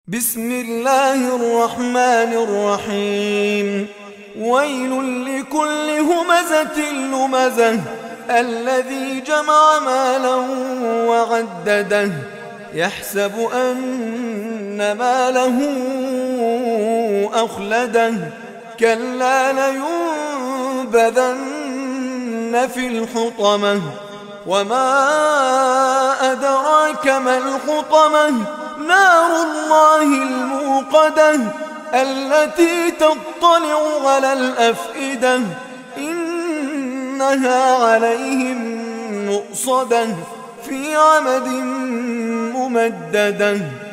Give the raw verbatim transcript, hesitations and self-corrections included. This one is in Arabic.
بسم الله الرحمن الرحيم. ويل لكل همزة لمزة الذي جمع مالا وعدده يحسب أن ماله أخلده كلا لينبذن في الحطمة وما أدراك ما الحطمة نار الله الموقدة التي تطلع على الأفئدة إنها عليهم مؤصدة في عمد ممددة.